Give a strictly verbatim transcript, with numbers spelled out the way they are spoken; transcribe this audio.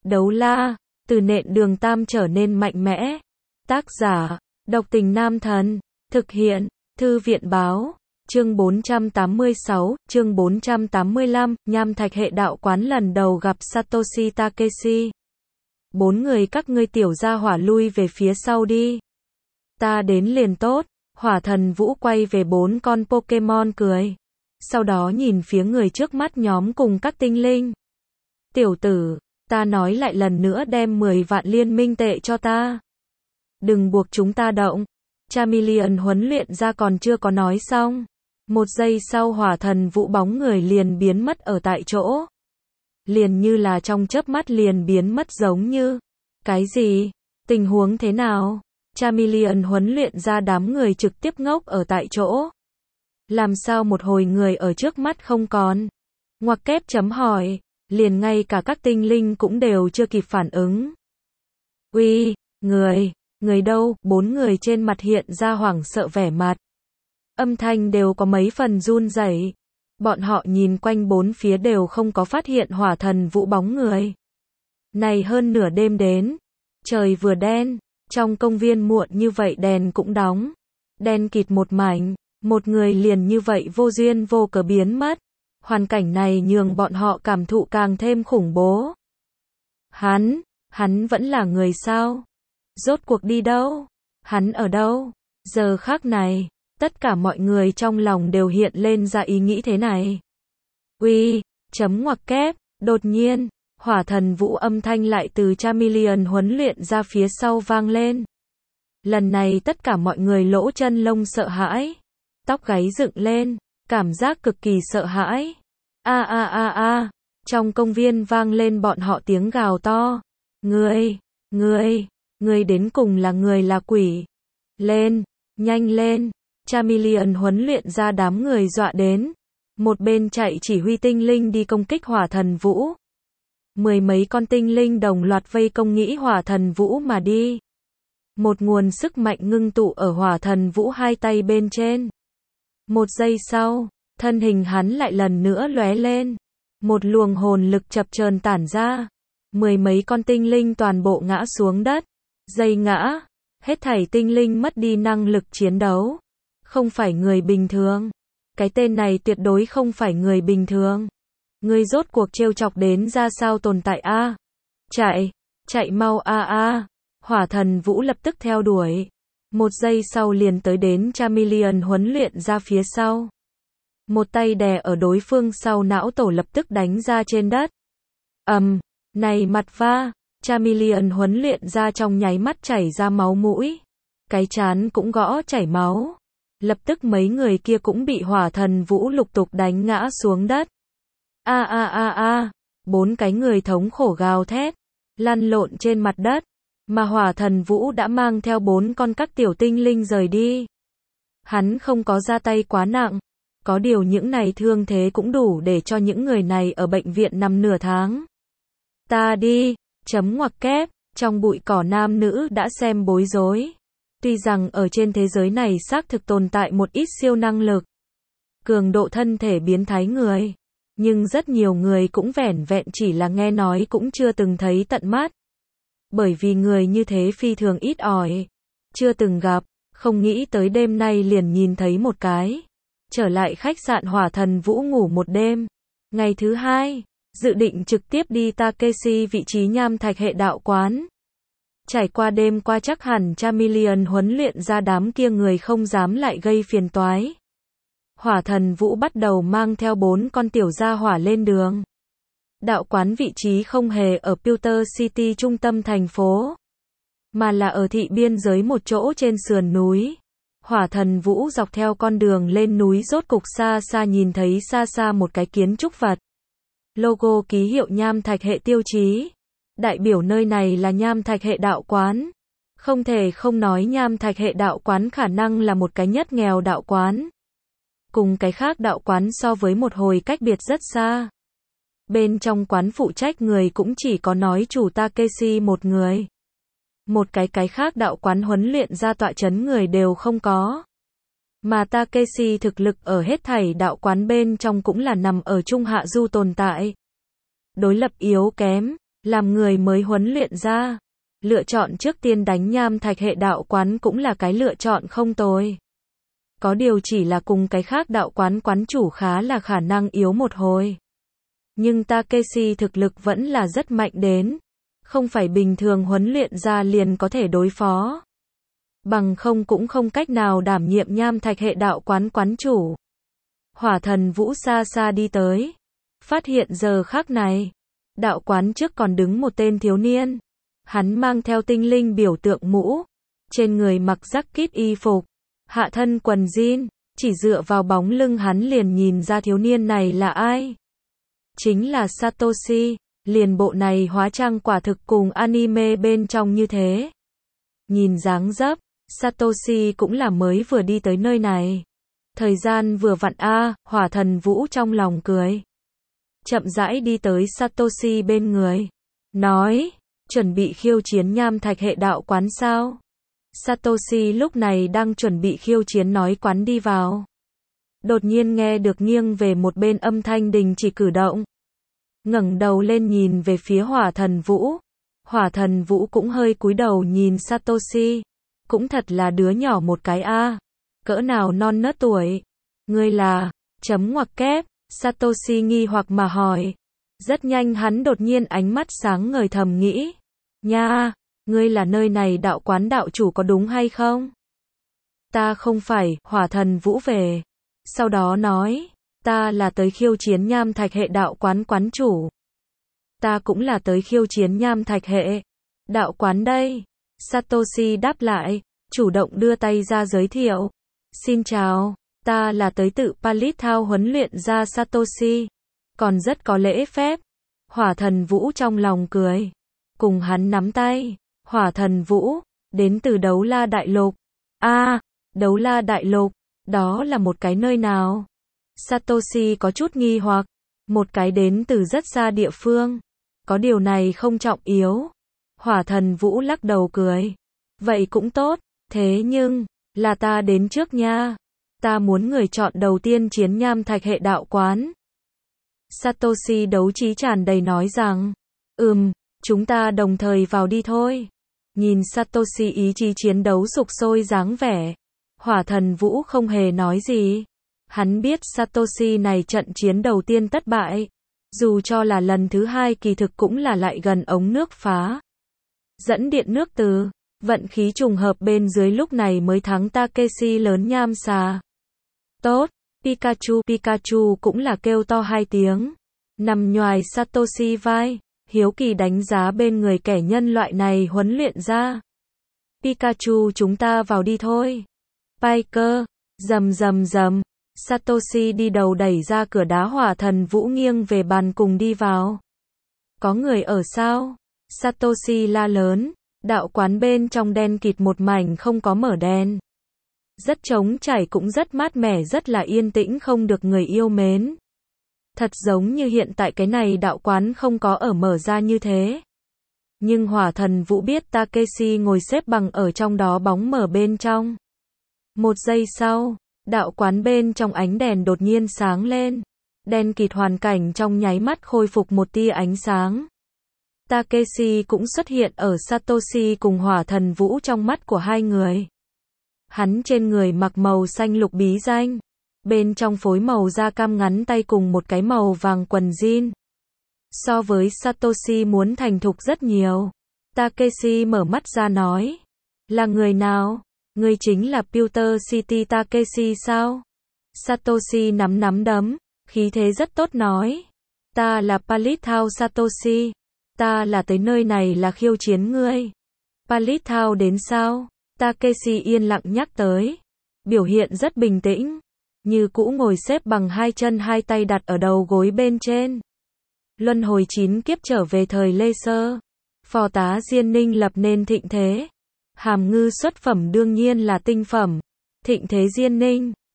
Đấu la, từ nện đường tam trở nên mạnh mẽ. Tác giả, độc tình nam thần. Thực hiện, thư viện báo. Chương bốn trăm tám mươi sáu, chương bốn trăm tám mươi lăm, nham thạch hệ đạo quán lần đầu gặp Satoshi Takeshi. Bốn người các ngươi tiểu gia hỏa lui về phía sau đi. Ta đến liền tốt. Hỏa thần Vũ quay về bốn con Pokemon cười. Sau đó nhìn phía người trước mắt nhóm cùng các tinh linh. Tiểu tử, ta nói lại lần nữa đem mười vạn liên minh tệ cho ta. Đừng buộc chúng ta động. Charmeleon huấn luyện ra còn chưa có nói xong. Một giây sau hỏa thần Vũ bóng người liền biến mất ở tại chỗ. Liền như là trong chớp mắt liền biến mất giống như. Cái gì? Tình huống thế nào? Charmeleon huấn luyện ra đám người trực tiếp ngốc ở tại chỗ. Làm sao một hồi người ở trước mắt không còn? Ngoặc kép chấm hỏi. Liền ngay cả các tinh linh cũng đều chưa kịp phản ứng. Uy, người, người đâu? Bốn người trên mặt hiện ra hoảng sợ vẻ mặt. Âm thanh đều có mấy phần run rẩy. Bọn họ nhìn quanh bốn phía đều không có phát hiện hỏa thần Vũ bóng người. Này hơn nửa đêm đến. Trời vừa đen. Trong công viên muộn như vậy đèn cũng đóng. Đen kịt một mảnh. Một người liền như vậy vô duyên vô cớ biến mất. Hoàn cảnh này nhường bọn họ cảm thụ càng thêm khủng bố. Hắn, hắn vẫn là người sao? Rốt cuộc đi đâu? Hắn ở đâu? Giờ khắc này, tất cả mọi người trong lòng đều hiện lên ra ý nghĩ thế này. Uy, chấm ngoặc kép, đột nhiên, hỏa thần Vũ âm thanh lại từ Charmeleon huấn luyện ra phía sau vang lên. Lần này tất cả mọi người lỗ chân lông sợ hãi, tóc gáy dựng lên, cảm giác cực kỳ sợ hãi. A a a a, trong công viên vang lên bọn họ tiếng gào to. Ngươi, ngươi, ngươi đến cùng là người là quỷ. Lên, nhanh lên. Charmeleon huấn luyện ra đám người dọa đến. Một bên chạy chỉ huy tinh linh đi công kích hỏa thần Vũ. Mười mấy con tinh linh đồng loạt vây công nghĩ hỏa thần Vũ mà đi. Một nguồn sức mạnh ngưng tụ ở hỏa thần Vũ hai tay bên trên. Một giây sau, thân hình hắn lại lần nữa lóe lên. Một luồng hồn lực chập chờn tản ra. Mười mấy con tinh linh toàn bộ ngã xuống đất. Dây ngã. Hết thảy tinh linh mất đi năng lực chiến đấu. Không phải người bình thường. Cái tên này tuyệt đối không phải người bình thường. Ngươi rốt cuộc trêu chọc đến ra sao tồn tại a? Chạy, chạy mau a a. Hỏa thần Vũ lập tức theo đuổi. Một giây sau liền tới đến Charmeleon huấn luyện ra phía sau. Một tay đè ở đối phương sau não tổ lập tức đánh ra trên đất. Ầm, um, này mặt va, Charmeleon huấn luyện ra trong nháy mắt chảy ra máu mũi. Cái trán cũng gõ chảy máu. Lập tức mấy người kia cũng bị hỏa thần Vũ lục tục đánh ngã xuống đất. A a a a, bốn cái người thống khổ gào thét, lăn lộn trên mặt đất, mà hỏa thần Vũ đã mang theo bốn con các tiểu tinh linh rời đi. Hắn không có ra tay quá nặng, có điều những này thương thế cũng đủ để cho những người này ở bệnh viện nằm nửa tháng. Ta đi, chấm ngoặc kép, trong bụi cỏ nam nữ đã xem bối rối. Tuy rằng ở trên thế giới này xác thực tồn tại một ít siêu năng lực, cường độ thân thể biến thái người, nhưng rất nhiều người cũng vẻn vẹn chỉ là nghe nói cũng chưa từng thấy tận mắt. Bởi vì người như thế phi thường ít ỏi, chưa từng gặp, không nghĩ tới đêm nay liền nhìn thấy một cái. Trở lại khách sạn hỏa thần Vũ ngủ một đêm. Ngày thứ hai, dự định trực tiếp đi Takeshi vị trí nham thạch hệ đạo quán. Trải qua đêm qua chắc hẳn Charmeleon huấn luyện ra đám kia người không dám lại gây phiền toái. Hỏa thần Vũ bắt đầu mang theo bốn con tiểu gia hỏa lên đường. Đạo quán vị trí không hề ở Pewter City trung tâm thành phố, mà là ở thị biên giới một chỗ trên sườn núi. Hỏa thần Vũ dọc theo con đường lên núi rốt cục xa xa nhìn thấy xa xa một cái kiến trúc vật. Logo ký hiệu nham thạch hệ tiêu chí. Đại biểu nơi này là nham thạch hệ đạo quán. Không thể không nói nham thạch hệ đạo quán khả năng là một cái nhất nghèo đạo quán. Cùng cái khác đạo quán so với một hồi cách biệt rất xa. Bên trong quán phụ trách người cũng chỉ có nói chủ Takeshi một người. Một cái cái khác đạo quán huấn luyện ra tọa chấn người đều không có. Mà Takeshi thực lực ở hết thảy đạo quán bên trong cũng là nằm ở trung hạ du tồn tại. Đối lập yếu kém, Làm người mới huấn luyện ra, lựa chọn trước tiên đánh nham thạch hệ đạo quán cũng là cái lựa chọn không tồi. Có điều chỉ là cùng cái khác đạo quán quán chủ khá là khả năng yếu một hồi. Nhưng Takeshi thực lực vẫn là rất mạnh đến, không phải bình thường huấn luyện ra liền có thể đối phó. Bằng không cũng không cách nào đảm nhiệm nham thạch hệ đạo quán quán chủ. Hỏa Thần Vũ xa xa đi tới, phát hiện giờ khắc này, đạo quán trước còn đứng một tên thiếu niên. Hắn mang theo tinh linh biểu tượng mũ, trên người mặc jacket y phục, hạ thân quần jean, chỉ dựa vào bóng lưng hắn liền nhìn ra thiếu niên này là ai. Chính là Satoshi, liền bộ này hóa trang quả thực cùng anime bên trong như thế. Nhìn dáng dấp, Satoshi cũng là mới vừa đi tới nơi này. Thời gian vừa vặn a, à, Hỏa Thần Vũ trong lòng cười. Chậm rãi đi tới Satoshi bên người, nói, chuẩn bị khiêu chiến nham thạch hệ đạo quán sao? Satoshi lúc này đang chuẩn bị khiêu chiến nói quán đi vào. Đột nhiên nghe được nghiêng về một bên âm thanh đình chỉ cử động. Ngẩng đầu lên nhìn về phía Hỏa Thần Vũ. Hỏa Thần Vũ cũng hơi cúi đầu nhìn Satoshi. Cũng thật là đứa nhỏ một cái a, à. Cỡ nào non nớt tuổi. Ngươi là, chấm ngoặc kép, Satoshi nghi hoặc mà hỏi. Rất nhanh hắn đột nhiên ánh mắt sáng ngời thầm nghĩ. Nha, ngươi là nơi này đạo quán đạo chủ có đúng hay không? Ta không phải, Hỏa Thần Vũ về. Sau đó nói, ta là tới khiêu chiến nham thạch hệ đạo quán quán chủ. Ta cũng là tới khiêu chiến nham thạch hệ đạo quán đây. Satoshi đáp lại, chủ động đưa tay ra giới thiệu. Xin chào, ta là tới tự Palit Thao huấn luyện ra Satoshi. Còn rất có lễ phép. Hỏa Thần Vũ trong lòng cười. Cùng hắn nắm tay. Hỏa Thần Vũ, đến từ Đấu La Đại Lục. A, à, Đấu La Đại Lục, đó là một cái nơi nào? Satoshi có chút nghi hoặc. Một cái đến từ rất xa địa phương. Có điều này không trọng yếu. Hỏa Thần Vũ lắc đầu cười. Vậy cũng tốt, thế nhưng, là ta đến trước nha. Ta muốn người chọn đầu tiên chiến nham thạch hệ đạo quán. Satoshi đấu trí tràn đầy nói rằng, ừm, chúng ta đồng thời vào đi thôi. Nhìn Satoshi ý chí chiến đấu sục sôi dáng vẻ. Hỏa Thần Vũ không hề nói gì. Hắn biết Satoshi này trận chiến đầu tiên thất bại. Dù cho là lần thứ hai kỳ thực cũng là lại gần ống nước phá. Dẫn điện nước từ, vận khí trùng hợp bên dưới lúc này mới thắng Takeshi lớn nham xà. Tốt, Pikachu Pikachu cũng là kêu to hai tiếng. Nằm nhoài Satoshi vai, hiếu kỳ đánh giá bên người kẻ nhân loại này huấn luyện ra. Pikachu chúng ta vào đi thôi. Piker, rầm rầm rầm. Satoshi đi đầu đẩy ra cửa đá. Hỏa Thần Vũ nghiêng về bàn cùng đi vào. Có người ở sao? Satoshi la lớn. Đạo quán bên trong đen kịt một mảnh không có mở đèn. Rất trống trải cũng rất mát mẻ, rất là yên tĩnh, không được người yêu mến. Thật giống như hiện tại cái này đạo quán không có ở mở ra như thế. Nhưng Hỏa Thần Vũ biết Takeshi ngồi xếp bằng ở trong đó bóng mở bên trong. Một giây sau, đạo quán bên trong ánh đèn đột nhiên sáng lên. Đen kịt hoàn cảnh trong nháy mắt khôi phục một tia ánh sáng. Takeshi cũng xuất hiện ở Satoshi cùng Hỏa Thần Vũ trong mắt của hai người. Hắn trên người mặc màu xanh lục bí danh. Bên trong phối màu da cam ngắn tay cùng một cái màu vàng quần jean. So với Satoshi muốn thành thục rất nhiều. Takeshi mở mắt ra nói. Là người nào? Người chính là Pewter City Takeshi sao? Satoshi nắm nắm đấm, khí thế rất tốt nói. Ta là Palit Thao Satoshi. Ta là tới nơi này là khiêu chiến ngươi. Palit Thao đến sao? Takeshi yên lặng nhắc tới. Biểu hiện rất bình tĩnh. Như cũ ngồi xếp bằng hai chân hai tay đặt ở đầu gối bên trên. Luân hồi chín kiếp trở về thời Lê Sơ. Phò tá Diên Ninh lập nên thịnh thế. Hàm ngư xuất phẩm đương nhiên là tinh phẩm. Thịnh thế Diên Ninh.